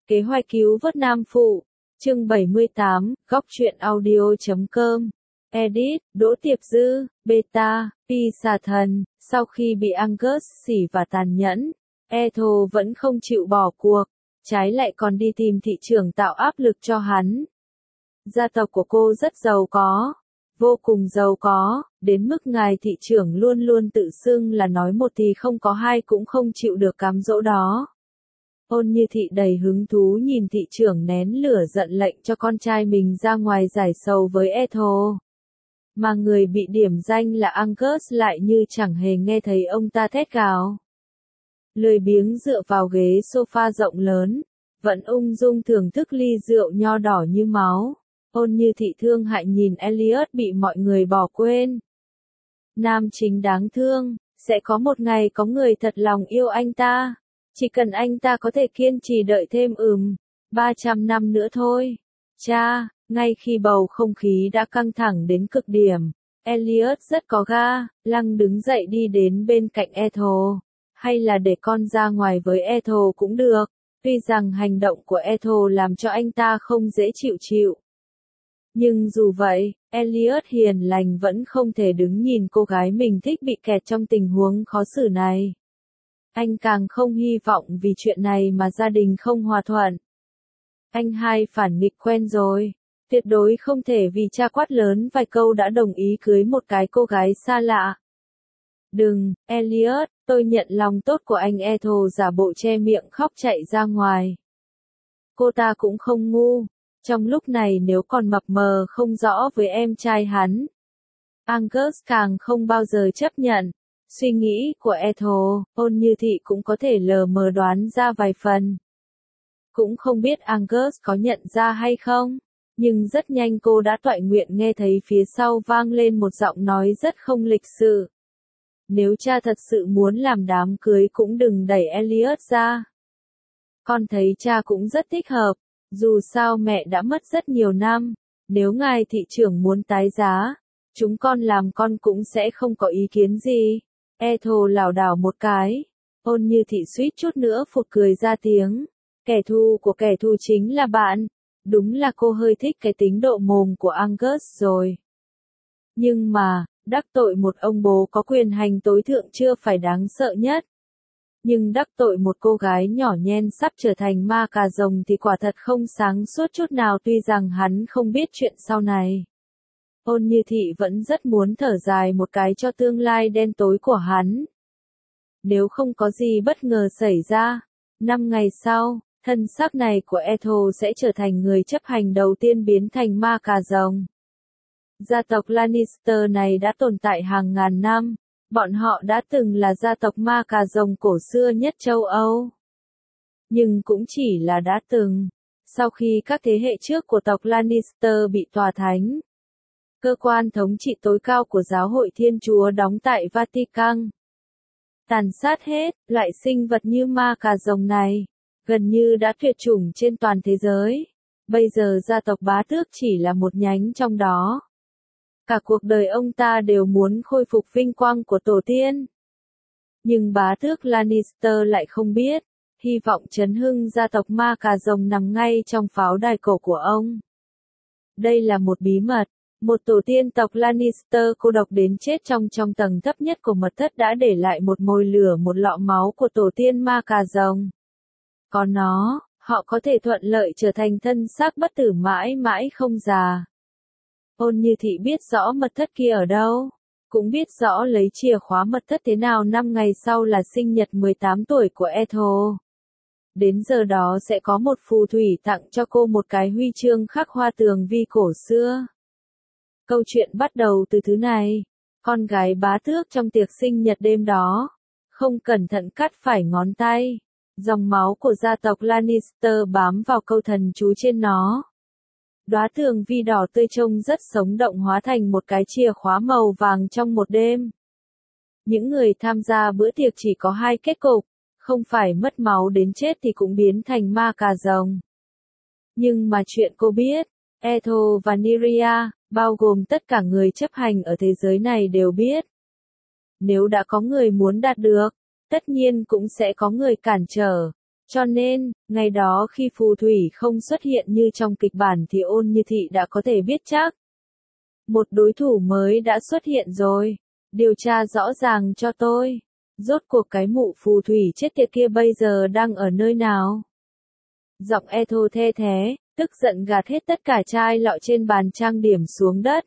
Kế hoạch cứu vớt Nam Phụ, chương 78, góc truyện audio.com. Edit, Đỗ Tiệp Dư, Beta, Pi xà thần. Sau khi bị Angus xỉ và tàn nhẫn, Ethel vẫn không chịu bỏ cuộc, trái lại còn đi tìm thị trưởng tạo áp lực cho hắn. Gia tộc của cô rất giàu có, vô cùng giàu có, đến mức ngài thị trưởng luôn luôn tự xưng là nói một thì không có hai cũng không chịu được cám dỗ đó. Ôn Như Thị đầy hứng thú nhìn thị trưởng nén lửa giận lệnh cho con trai mình ra ngoài giải sầu với Ethel. Mà người bị điểm danh là Angus lại như chẳng hề nghe thấy ông ta thét gào. Lười biếng dựa vào ghế sofa rộng lớn, vẫn ung dung thưởng thức ly rượu nho đỏ như máu. Ôn Như Thị thương hại nhìn Elliot bị mọi người bỏ quên. Nam chính đáng thương, sẽ có một ngày có người thật lòng yêu anh ta. Chỉ cần anh ta có thể kiên trì đợi thêm 300 năm nữa thôi. Cha, ngay khi bầu không khí đã căng thẳng đến cực điểm, Elliot rất có ga, lăng đứng dậy đi đến bên cạnh Ethel. Hay là để con ra ngoài với Ethel cũng được, tuy rằng hành động của Ethel làm cho anh ta không dễ chịu. Nhưng dù vậy, Elliot hiền lành vẫn không thể đứng nhìn cô gái mình thích bị kẹt trong tình huống khó xử này. Anh càng không hy vọng vì chuyện này mà gia đình không hòa thuận. Anh hai phản nghịch quen rồi, tuyệt đối không thể vì cha quát lớn vài câu đã đồng ý cưới một cái cô gái xa lạ. Đừng, Elliot, tôi nhận lòng tốt của anh. Ethel giả bộ che miệng khóc chạy ra ngoài. Cô ta cũng không ngu, trong lúc này nếu còn mập mờ không rõ với em trai hắn, Angus càng không bao giờ chấp nhận. Suy nghĩ của Ethel, Ôn Như Thị cũng có thể lờ mờ đoán ra vài phần. Cũng không biết Angus có nhận ra hay không, nhưng rất nhanh cô đã toại nguyện nghe thấy phía sau vang lên một giọng nói rất không lịch sự. Nếu cha thật sự muốn làm đám cưới cũng đừng đẩy Elliot ra. Con thấy cha cũng rất thích hợp, dù sao mẹ đã mất rất nhiều năm, nếu ngài thị trưởng muốn tái giá, chúng con làm con cũng sẽ không có ý kiến gì. Ethel lảo đảo một cái, Ôn Như Thị suýt chút nữa phụt cười ra tiếng. Kẻ thù của kẻ thù chính là bạn. Đúng là cô hơi thích cái tính độ mồm của Angus rồi. Nhưng mà, đắc tội một ông bố có quyền hành tối thượng chưa phải đáng sợ nhất. Nhưng đắc tội một cô gái nhỏ nhen sắp trở thành ma cà rồng thì quả thật không sáng suốt chút nào, tuy rằng hắn không biết chuyện sau này. Ôn Như Thị vẫn rất muốn thở dài một cái cho tương lai đen tối của hắn. Nếu không có gì bất ngờ xảy ra, 5 ngày sau, thân xác này của Ethel sẽ trở thành người chấp hành đầu tiên biến thành ma cà rồng. Gia tộc Lannister này đã tồn tại hàng ngàn năm, bọn họ đã từng là gia tộc ma cà rồng cổ xưa nhất châu Âu. Nhưng cũng chỉ là đã từng, sau khi các thế hệ trước của tộc Lannister bị tòa thánh, cơ quan thống trị tối cao của giáo hội Thiên Chúa đóng tại Vatican, tàn sát hết loại sinh vật như ma cà rồng này, gần như đã tuyệt chủng trên toàn thế giới. Bây giờ gia tộc bá tước chỉ là một nhánh trong đó. Cả cuộc đời ông ta đều muốn khôi phục vinh quang của tổ tiên. Nhưng bá tước Lannister lại không biết, hy vọng chấn hưng gia tộc ma cà rồng nằm ngay trong pháo đài cổ của ông. Đây là một bí mật. Một tổ tiên tộc Lannister cô độc đến chết trong tầng thấp nhất của mật thất đã để lại một mồi lửa, một lọ máu của tổ tiên ma cà rồng. Có nó, họ có thể thuận lợi trở thành thân xác bất tử mãi mãi không già. Ôn Như Thị biết rõ mật thất kia ở đâu, cũng biết rõ lấy chìa khóa mật thất thế nào. 5 ngày sau là sinh nhật 18 tuổi của Ethel. Đến giờ đó sẽ có một phù thủy tặng cho cô một cái huy chương khắc hoa tường vi cổ xưa. Câu chuyện bắt đầu từ thứ này. Con gái bá tước trong tiệc sinh nhật đêm đó, không cẩn thận cắt phải ngón tay. Dòng máu của gia tộc Lannister bám vào câu thần chú trên nó. Đóa tường vi đỏ tươi trông rất sống động hóa thành một cái chìa khóa màu vàng trong một đêm. Những người tham gia bữa tiệc chỉ có hai kết cục, không phải mất máu đến chết thì cũng biến thành ma cà rồng. Nhưng mà chuyện cô biết, Ethel và Nyria, bao gồm tất cả người chấp hành ở thế giới này đều biết. Nếu đã có người muốn đạt được, tất nhiên cũng sẽ có người cản trở. Cho nên, ngày đó khi phù thủy không xuất hiện như trong kịch bản thì Ôn Như Thị đã có thể biết chắc. Một đối thủ mới đã xuất hiện rồi. Điều tra rõ ràng cho tôi. Rốt cuộc cái mụ phù thủy chết tiệt kia bây giờ đang ở nơi nào? Giọng Ethel the thé, tức giận gạt hết tất cả chai lọ trên bàn trang điểm xuống đất.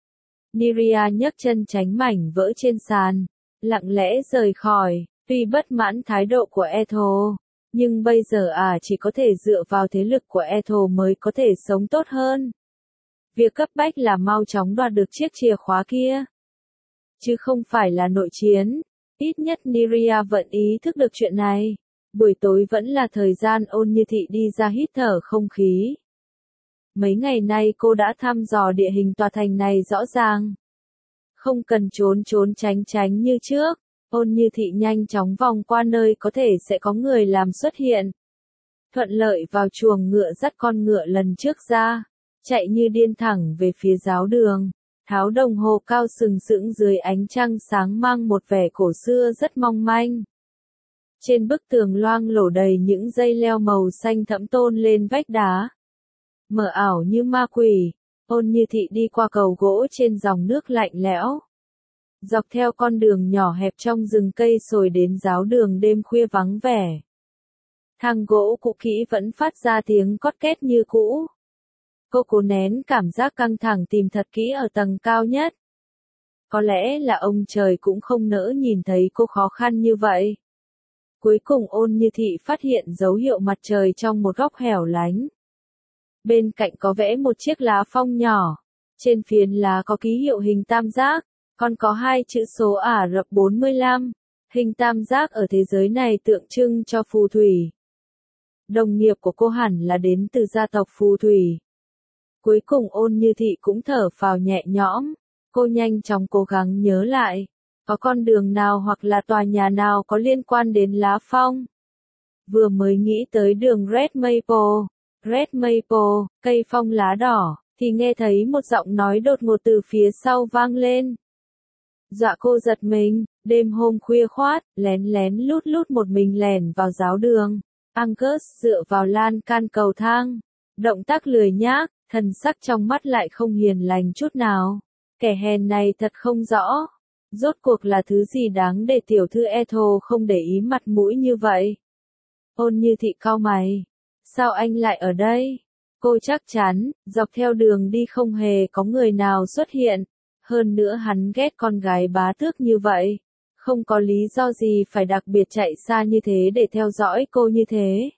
Niria nhấc chân tránh mảnh vỡ trên sàn, lặng lẽ rời khỏi, tuy bất mãn thái độ của Ethel, nhưng bây giờ chỉ có thể dựa vào thế lực của Ethel mới có thể sống tốt hơn. Việc cấp bách là mau chóng đoạt được chiếc chìa khóa kia. Chứ không phải là nội chiến. Ít nhất Niria vẫn ý thức được chuyện này. Buổi tối vẫn là thời gian Ôn Như Thị đi ra hít thở không khí. Mấy ngày nay cô đã thăm dò địa hình tòa thành này rõ ràng. Không cần trốn tránh tránh như trước. Ôn Như Thị nhanh chóng vòng qua nơi có thể sẽ có người làm xuất hiện. Thuận lợi vào chuồng ngựa dắt con ngựa lần trước ra. Chạy như điên thẳng về phía giáo đường. Tháo đồng hồ cao sừng sững dưới ánh trăng sáng mang một vẻ cổ xưa rất mong manh. Trên bức tường loang lổ đầy những dây leo màu xanh thẫm tôn lên vách đá. Mờ ảo như ma quỷ, Ôn Như Thị đi qua cầu gỗ trên dòng nước lạnh lẽo. Dọc theo con đường nhỏ hẹp trong rừng cây sồi đến giáo đường đêm khuya vắng vẻ. Thang gỗ cũ kỹ vẫn phát ra tiếng cót két như cũ. Cô cố nén cảm giác căng thẳng tìm thật kỹ ở tầng cao nhất. Có lẽ là ông trời cũng không nỡ nhìn thấy cô khó khăn như vậy. Cuối cùng Ôn Như Thị phát hiện dấu hiệu mặt trời trong một góc hẻo lánh. Bên cạnh có vẽ một chiếc lá phong nhỏ. Trên phiến lá có ký hiệu hình tam giác, còn có 2 chữ số Ả Rập 45. Hình tam giác ở thế giới này tượng trưng cho phù thủy. Đồng nghiệp của cô hẳn là đến từ gia tộc phù thủy. Cuối cùng Ôn Như Thị cũng thở phào nhẹ nhõm. Cô nhanh chóng cố gắng nhớ lại. Có con đường nào hoặc là tòa nhà nào có liên quan đến lá phong. Vừa mới nghĩ tới đường Red Maple, cây phong lá đỏ, thì nghe thấy một giọng nói đột ngột từ phía sau vang lên. Dọa cô giật mình, đêm hôm khuya khoát, lén lén lút lút một mình lẻn vào giáo đường. Angus dựa vào lan can cầu thang. Động tác lười nhác, thần sắc trong mắt lại không hiền lành chút nào. Kẻ hèn này thật không rõ. Rốt cuộc là thứ gì đáng để tiểu thư Ethel không để ý mặt mũi như vậy? Ôn Như Thị cau mày. Sao anh lại ở đây? Cô chắc chắn, dọc theo đường đi không hề có người nào xuất hiện. Hơn nữa hắn ghét con gái bá tước như vậy. Không có lý do gì phải đặc biệt chạy xa như thế để theo dõi cô như thế.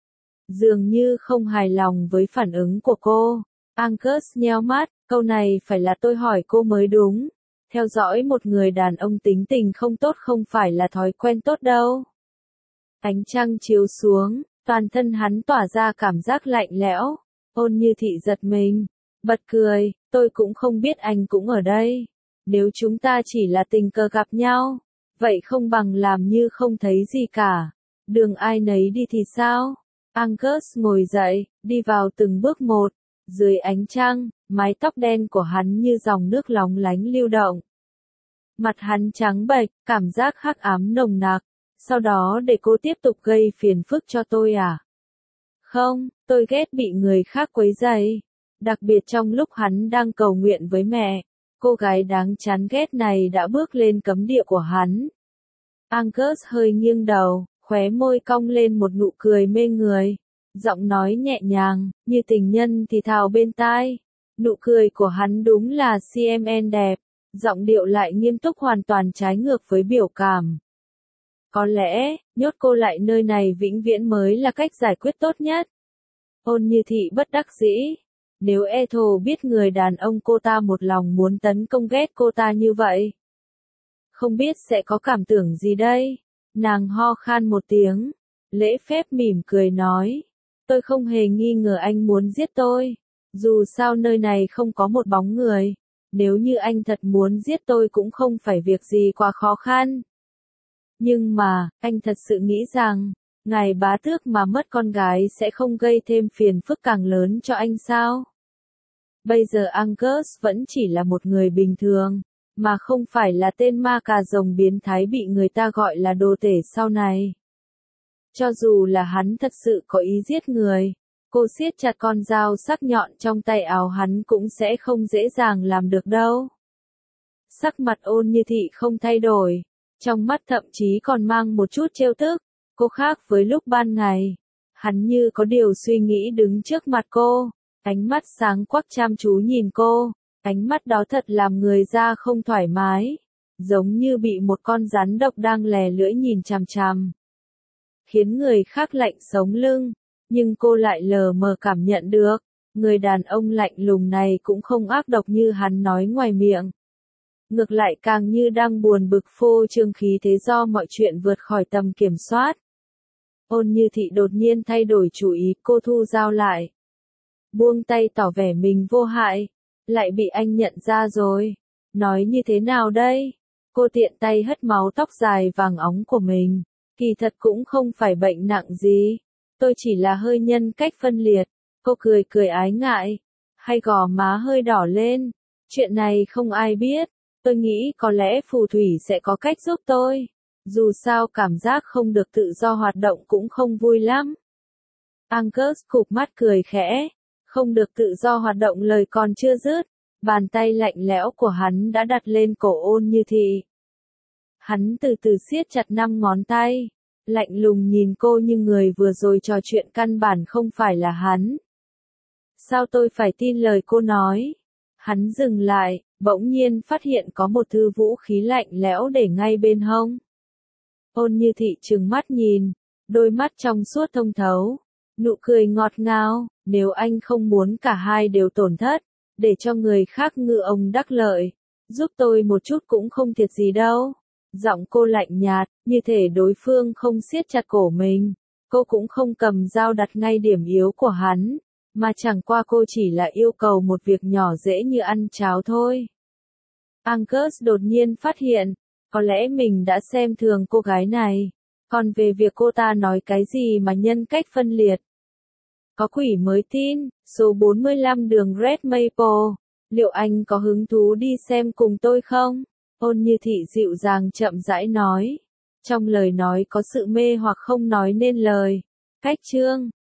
Dường như không hài lòng với phản ứng của cô. Angus nheo mắt, câu này phải là tôi hỏi cô mới đúng. Theo dõi một người đàn ông tính tình không tốt không phải là thói quen tốt đâu. Ánh trăng chiếu xuống, toàn thân hắn tỏa ra cảm giác lạnh lẽo. Ôn Như Thị giật mình, bật cười, tôi cũng không biết anh cũng ở đây. Nếu chúng ta chỉ là tình cờ gặp nhau, vậy không bằng làm như không thấy gì cả. Đường ai nấy đi thì sao? Angus ngồi dậy, đi vào từng bước một. Dưới ánh trăng, mái tóc đen của hắn như dòng nước lóng lánh lưu động. Mặt hắn trắng bệch, cảm giác hắc ám nồng nặc. Sau đó để cô tiếp tục gây phiền phức cho tôi à? Không, tôi ghét bị người khác quấy rầy. Đặc biệt trong lúc hắn đang cầu nguyện với mẹ. Cô gái đáng chán ghét này đã bước lên cấm địa của hắn. Angus hơi nghiêng đầu, khóe môi cong lên một nụ cười mê người. Giọng nói nhẹ nhàng, như tình nhân thì thào bên tai. Nụ cười của hắn đúng là CMN đẹp. Giọng điệu lại nghiêm túc hoàn toàn trái ngược với biểu cảm. Có lẽ, nhốt cô lại nơi này vĩnh viễn mới là cách giải quyết tốt nhất. Ôn Như Thị bất đắc dĩ. Nếu Ethel biết người đàn ông cô ta một lòng muốn tấn công ghét cô ta như vậy, không biết sẽ có cảm tưởng gì đây? Nàng ho khan một tiếng, lễ phép mỉm cười nói. Tôi không hề nghi ngờ anh muốn giết tôi. Dù sao nơi này không có một bóng người. Nếu như anh thật muốn giết tôi cũng không phải việc gì quá khó khăn. Nhưng mà, anh thật sự nghĩ rằng, ngài bá tước mà mất con gái sẽ không gây thêm phiền phức càng lớn cho anh sao? Bây giờ Angus vẫn chỉ là một người bình thường, mà không phải là tên ma cà rồng biến thái bị người ta gọi là đồ tể sau này. Cho dù là hắn thật sự có ý giết người, cô siết chặt con dao sắc nhọn trong tay áo hắn cũng sẽ không dễ dàng làm được đâu. Sắc mặt Ôn Như Thị không thay đổi, trong mắt thậm chí còn mang một chút trêu tức, cô khác với lúc ban ngày. Hắn như có điều suy nghĩ đứng trước mặt cô, ánh mắt sáng quắc chăm chú nhìn cô, ánh mắt đó thật làm người ra không thoải mái, giống như bị một con rắn độc đang lè lưỡi nhìn chằm chằm, khiến người khác lạnh sống lưng, nhưng cô lại lờ mờ cảm nhận được, người đàn ông lạnh lùng này cũng không ác độc như hắn nói ngoài miệng. Ngược lại càng như đang buồn bực phô trương khí thế do mọi chuyện vượt khỏi tầm kiểm soát. Ôn Như Thị đột nhiên thay đổi chủ ý, cô thu dao lại. Buông tay tỏ vẻ mình vô hại, lại bị anh nhận ra rồi. Nói như thế nào đây? Cô tiện tay hất máu tóc dài vàng óng của mình. Kỳ thật cũng không phải bệnh nặng gì. Tôi chỉ là hơi nhân cách phân liệt. Cô cười cười ái ngại. Hay gò má hơi đỏ lên. Chuyện này không ai biết. Tôi nghĩ có lẽ phù thủy sẽ có cách giúp tôi. Dù sao cảm giác không được tự do hoạt động cũng không vui lắm. Angus cụp mắt cười khẽ. Không được tự do hoạt động lời còn chưa dứt. Bàn tay lạnh lẽo của hắn đã đặt lên cổ Ôn Như Thị. Hắn từ từ siết chặt 5 ngón tay. Lạnh lùng nhìn cô như người vừa rồi trò chuyện căn bản không phải là hắn. Sao tôi phải tin lời cô nói? Hắn dừng lại, bỗng nhiên phát hiện có một thư vũ khí lạnh lẽo để ngay bên hông. Ôn Như Thị trừng mắt nhìn, đôi mắt trong suốt thông thấu, nụ cười ngọt ngào, nếu anh không muốn cả hai đều tổn thất, để cho người khác ngư ông đắc lợi, giúp tôi một chút cũng không thiệt gì đâu. Giọng cô lạnh nhạt, như thể đối phương không siết chặt cổ mình, cô cũng không cầm dao đặt ngay điểm yếu của hắn, mà chẳng qua cô chỉ là yêu cầu một việc nhỏ dễ như ăn cháo thôi. Angus đột nhiên phát hiện, có lẽ mình đã xem thường cô gái này, còn về việc cô ta nói cái gì mà nhân cách phân liệt. Có quỷ mới tin, số 45 đường Red Maple, liệu anh có hứng thú đi xem cùng tôi không? Ôn Như Thị dịu dàng chậm rãi nói, trong lời nói có sự mê hoặc không nói nên lời. Cách chương